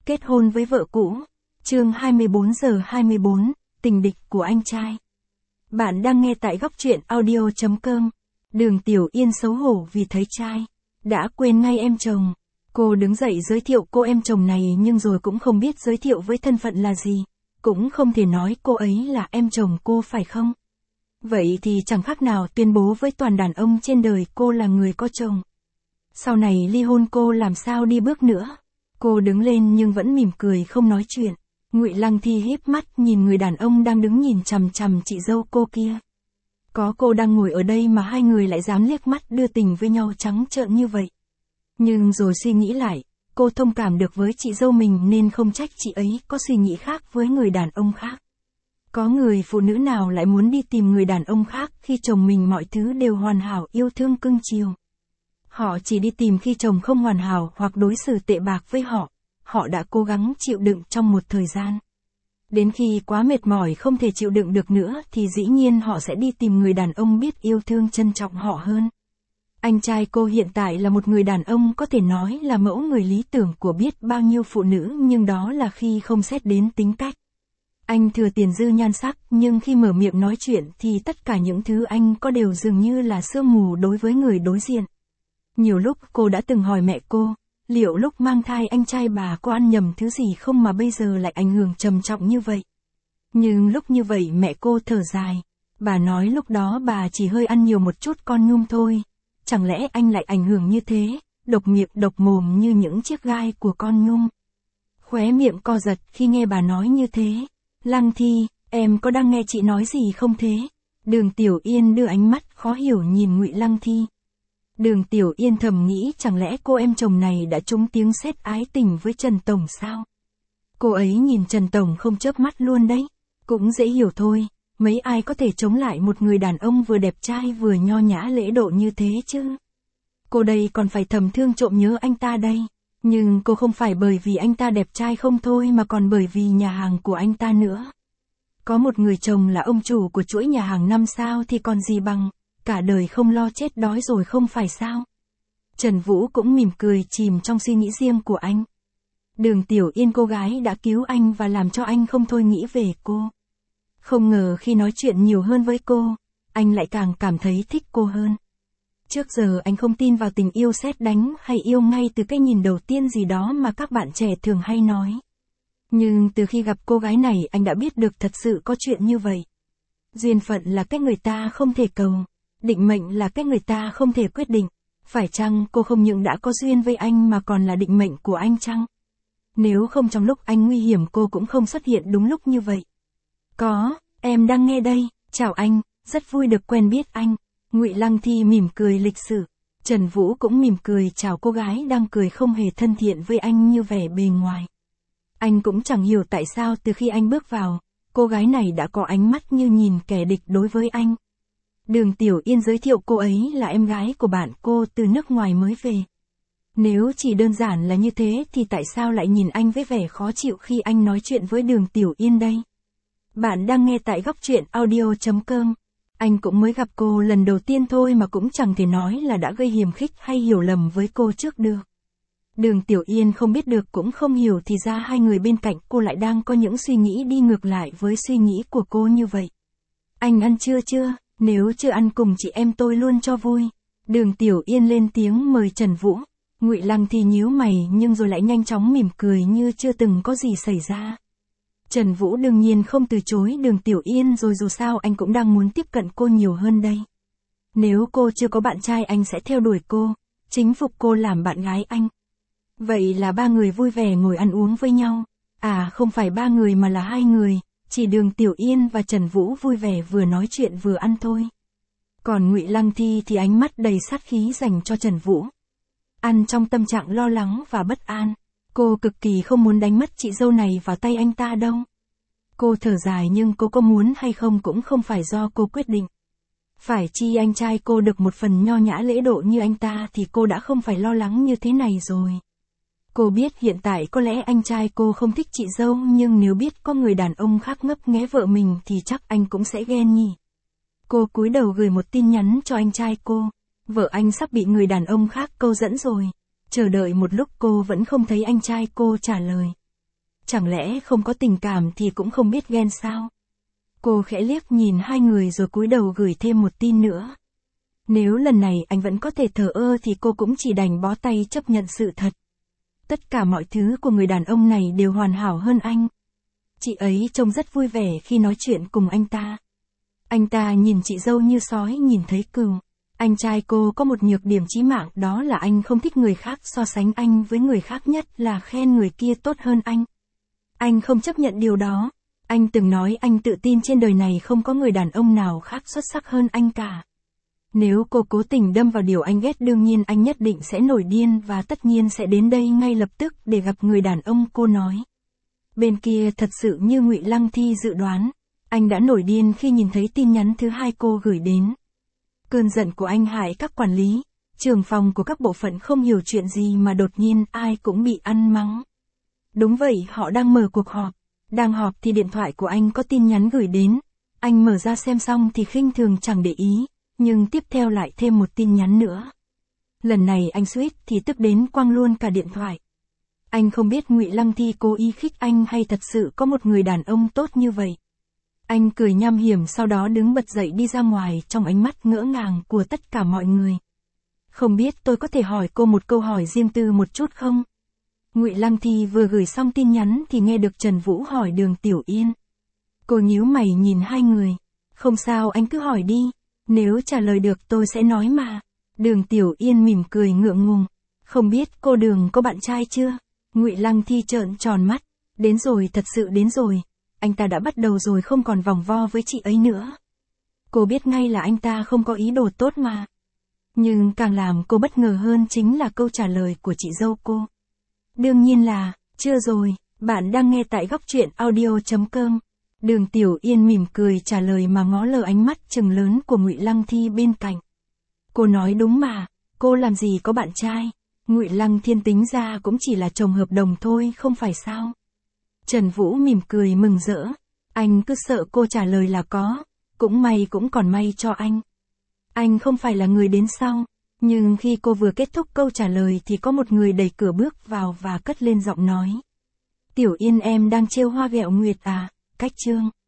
Kết hôn với vợ cũ. Chương 24 giờ 24, tình địch của anh trai. Bạn đang nghe tại góc truyện audio.com. Đường Tiểu Yên xấu hổ vì thấy trai. Đã quên ngay em chồng. Cô đứng dậy giới thiệu cô em chồng này nhưng rồi cũng không biết giới thiệu với thân phận là gì. Cũng không thể nói cô ấy là em chồng cô phải không? Vậy thì chẳng khác nào tuyên bố với toàn đàn ông trên đời cô là người có chồng. Sau này ly hôn cô làm sao đi bước nữa. Cô đứng lên nhưng vẫn mỉm cười không nói chuyện. Ngụy Lăng Thi híp mắt nhìn người đàn ông đang đứng nhìn chằm chằm chị dâu cô kia. Có cô đang ngồi ở đây mà hai người lại dám liếc mắt đưa tình với nhau trắng trợn như vậy. Nhưng rồi suy nghĩ lại, cô thông cảm được với chị dâu mình nên không trách chị ấy có suy nghĩ khác với người đàn ông khác. Có người phụ nữ nào lại muốn đi tìm người đàn ông khác khi chồng mình mọi thứ đều hoàn hảo yêu thương cưng chiều. Họ chỉ đi tìm khi chồng không hoàn hảo hoặc đối xử tệ bạc với họ. Họ đã cố gắng chịu đựng trong một thời gian. Đến khi quá mệt mỏi không thể chịu đựng được nữa thì dĩ nhiên họ sẽ đi tìm người đàn ông biết yêu thương trân trọng họ hơn. Anh trai cô hiện tại là một người đàn ông có thể nói là mẫu người lý tưởng của biết bao nhiêu phụ nữ nhưng đó là khi không xét đến tính cách. Anh thừa tiền dư nhan sắc nhưng khi mở miệng nói chuyện thì tất cả những thứ anh có đều dường như là sương mù đối với người đối diện. Nhiều lúc cô đã từng hỏi mẹ cô, liệu lúc mang thai anh trai bà có ăn nhầm thứ gì không mà bây giờ lại ảnh hưởng trầm trọng như vậy. Nhưng lúc như vậy mẹ cô thở dài. Bà nói lúc đó bà chỉ hơi ăn nhiều một chút con nhum thôi. Chẳng lẽ anh lại ảnh hưởng như thế, độc miệng độc mồm như những chiếc gai của con nhum. Khóe miệng co giật khi nghe bà nói như thế. Lăng Thi, em có đang nghe chị nói gì không thế? Đường Tiểu Yên đưa ánh mắt khó hiểu nhìn Ngụy Lăng Thi. Đường Tiểu Yên thầm nghĩ chẳng lẽ cô em chồng này đã trúng tiếng sét ái tình với Trần Tổng sao? Cô ấy nhìn Trần Tổng không chớp mắt luôn đấy. Cũng dễ hiểu thôi, mấy ai có thể chống lại một người đàn ông vừa đẹp trai vừa nho nhã lễ độ như thế chứ? Cô đây còn phải thầm thương trộm nhớ anh ta đây. Nhưng cô không phải bởi vì anh ta đẹp trai không thôi mà còn bởi vì nhà hàng của anh ta nữa. Có một người chồng là ông chủ của chuỗi nhà hàng 5 sao thì còn gì bằng. Cả đời không lo chết đói rồi không phải sao? Trần Vũ cũng mỉm cười chìm trong suy nghĩ riêng của anh. Đường Tiểu Yên cô gái đã cứu anh và làm cho anh không thôi nghĩ về cô. Không ngờ khi nói chuyện nhiều hơn với cô, anh lại càng cảm thấy thích cô hơn. Trước giờ anh không tin vào tình yêu sét đánh hay yêu ngay từ cái nhìn đầu tiên gì đó mà các bạn trẻ thường hay nói. Nhưng từ khi gặp cô gái này anh đã biết được thật sự có chuyện như vậy. Duyên phận là cái người ta không thể cầu. Định mệnh là cái người ta không thể quyết định. Phải chăng cô không những đã có duyên với anh mà còn là định mệnh của anh chăng? Nếu không trong lúc anh nguy hiểm cô cũng không xuất hiện đúng lúc như vậy. Em đang nghe đây, chào anh, rất vui được quen biết anh. Ngụy Lăng Thi mỉm cười lịch sự. Trần Vũ cũng mỉm cười chào cô gái đang cười không hề thân thiện với anh như vẻ bề ngoài. Anh cũng chẳng hiểu tại sao từ khi anh bước vào, cô gái này đã có ánh mắt như nhìn kẻ địch đối với anh. Đường Tiểu Yên giới thiệu cô ấy là em gái của bạn cô từ nước ngoài mới về. Nếu chỉ đơn giản là như thế thì tại sao lại nhìn anh với vẻ khó chịu khi anh nói chuyện với Đường Tiểu Yên đây? Bạn đang nghe tại góc truyện audio.com. Anh cũng mới gặp cô lần đầu tiên thôi mà cũng chẳng thể nói là đã gây hiềm khích hay hiểu lầm với cô trước được. Đường Tiểu Yên không biết được cũng không hiểu thì ra hai người bên cạnh cô lại đang có những suy nghĩ đi ngược lại với suy nghĩ của cô như vậy. Anh ăn trưa chưa? Nếu chưa ăn cùng chị em tôi luôn cho vui. Đường Tiểu Yên lên tiếng mời Trần Vũ. Ngụy Lăng thì nhíu mày nhưng rồi lại nhanh chóng mỉm cười như chưa từng có gì xảy ra. Trần Vũ đương nhiên không từ chối Đường Tiểu Yên rồi dù sao anh cũng đang muốn tiếp cận cô nhiều hơn đây. Nếu cô chưa có bạn trai anh sẽ theo đuổi cô, chính phục cô làm bạn gái anh. Vậy là ba người vui vẻ ngồi ăn uống với nhau. À không phải ba người mà là hai người, chỉ Đường Tiểu Yên và Trần Vũ vui vẻ vừa nói chuyện vừa ăn thôi. Còn Ngụy Lăng Thi thì ánh mắt đầy sát khí dành cho Trần Vũ. Ăn trong tâm trạng lo lắng và bất an. Cô cực kỳ không muốn đánh mất chị dâu này vào tay anh ta đâu. Cô thở dài nhưng cô có muốn hay không cũng không phải do cô quyết định. Phải chi anh trai cô được một phần nho nhã lễ độ như anh ta thì cô đã không phải lo lắng như thế này rồi. Cô biết hiện tại có lẽ anh trai cô không thích chị dâu nhưng nếu biết có người đàn ông khác ngấp nghé vợ mình thì chắc anh cũng sẽ ghen nhỉ. Cô cúi đầu gửi một tin nhắn cho anh trai cô. Vợ anh sắp bị người đàn ông khác câu dẫn rồi. Chờ đợi một lúc cô vẫn không thấy anh trai cô trả lời. chẳng lẽ không có tình cảm thì cũng không biết ghen sao? Cô khẽ liếc nhìn hai người rồi cúi đầu gửi thêm một tin nữa. Nếu lần này anh vẫn có thể thờ ơ thì cô cũng chỉ đành bó tay chấp nhận sự thật. Tất cả mọi thứ của người đàn ông này đều hoàn hảo hơn anh. Chị ấy trông rất vui vẻ khi nói chuyện cùng anh ta. Anh ta nhìn chị dâu như sói nhìn thấy cừu. Anh trai cô có một nhược điểm chí mạng, đó là anh không thích người khác so sánh anh với người khác, nhất là khen người kia tốt hơn anh. Anh không chấp nhận điều đó. Anh từng nói anh tự tin trên đời này không có người đàn ông nào khác xuất sắc hơn anh cả. Nếu cô cố tình đâm vào điều anh ghét, đương nhiên anh nhất định sẽ nổi điên và tất nhiên sẽ đến đây ngay lập tức để gặp người đàn ông cô nói. Bên kia thật sự như Ngụy Lăng Thi dự đoán, anh đã nổi điên khi nhìn thấy tin nhắn thứ hai cô gửi đến. Cơn giận của anh hại các quản lý, trưởng phòng của các bộ phận không hiểu chuyện gì mà đột nhiên ai cũng bị ăn mắng. Đúng vậy, họ đang mở cuộc họp. Đang họp thì điện thoại của anh có tin nhắn gửi đến. Anh mở ra xem xong thì khinh thường chẳng để ý, nhưng tiếp theo lại thêm một tin nhắn nữa. Lần này anh suýt thì tức đến quăng luôn cả điện thoại. Anh không biết Ngụy Lăng Thi cố ý khích anh hay thật sự có một người đàn ông tốt như vậy. Anh cười nham hiểm, sau đó đứng bật dậy đi ra ngoài trong ánh mắt ngỡ ngàng của tất cả mọi người. Không biết tôi có thể hỏi cô một câu hỏi riêng tư một chút không? Ngụy Lăng Thi vừa gửi xong tin nhắn thì nghe được Trần Vũ hỏi Đường Tiểu Yên. Cô nhíu mày nhìn hai người. Không sao, anh cứ hỏi đi. Nếu trả lời được tôi sẽ nói mà. Đường Tiểu Yên mỉm cười ngượng ngùng. Không biết cô Đường có bạn trai chưa? Ngụy Lăng Thi trợn tròn mắt. Đến rồi, thật sự đến rồi. Anh ta đã bắt đầu rồi, không còn vòng vo với chị ấy nữa. Cô biết ngay là anh ta không có ý đồ tốt mà. Nhưng càng làm cô bất ngờ hơn chính là câu trả lời của chị dâu cô. Đương nhiên là, chưa rồi, bạn đang nghe tại góc truyện audio.com. Đường Tiểu Yên mỉm cười trả lời mà ngó lờ ánh mắt trừng lớn của Ngụy Lăng Thi bên cạnh. Cô nói đúng mà, cô làm gì có bạn trai. Ngụy Lăng Thiên tính ra cũng chỉ là chồng hợp đồng thôi, không phải sao? Trần Vũ mỉm cười mừng rỡ. Anh cứ sợ cô trả lời là có. Cũng may, cũng còn may cho anh. Anh không phải là người đến sau. Nhưng khi cô vừa kết thúc câu trả lời thì có một người đẩy cửa bước vào và cất lên giọng nói. Tiểu Yên, em đang trêu hoa ghẹo Nguyệt à? Cách Trương.